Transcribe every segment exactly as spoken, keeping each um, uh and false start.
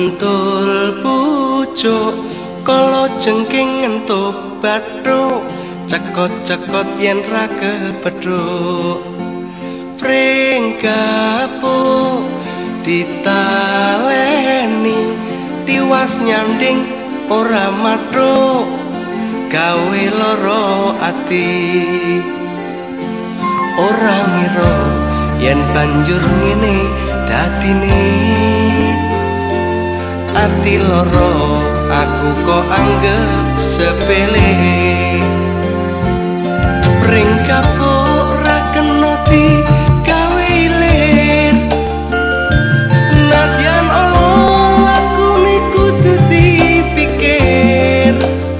mentul pucuk kala jengking entuk bathuk cekot-cekot yen ra kepethuk pring kapuk ditaleni tiwas nyanding ora mathuk gawe lara ati ora ngira yen banjur ngene dadine ati lara aku kok anggap sepele pring kapuk ra kena digawe ilir nadyan Allah laku niku kudu dipikir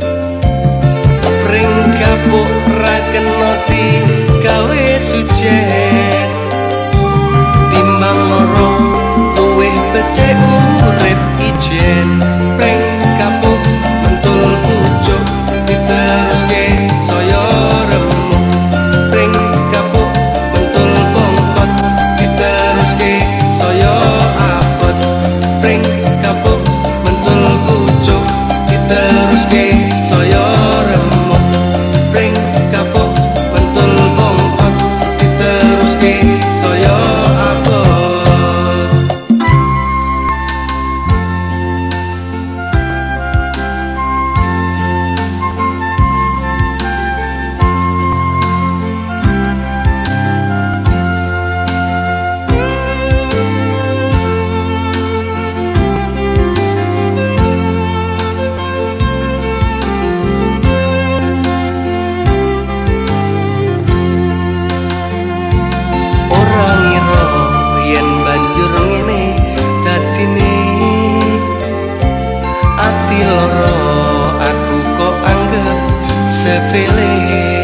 pring kapuk ra kena digawe sujen timbang lara luwih becik urip ijen pring kapuk mentul pucuk diteruske saya remuk pring kapuk mentul bongkot diteruske saya abot pring kapuk mentul pucuk diteruske saya remuk pring kapuk mentul bongkot diteruske saya abot. Sepele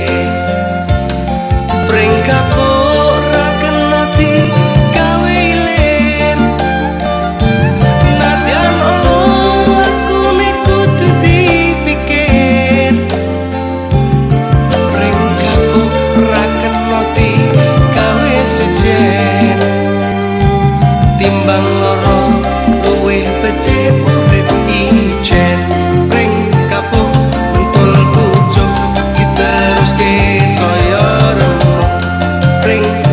pring kapuk ra kena digawe ilir nadyan ana lakune kudu dipikir pring kapuk ra kena digawe sejen timbang lara luwih becik urip ijen pring kapuk mentul pucuk diteruske saya remuk pring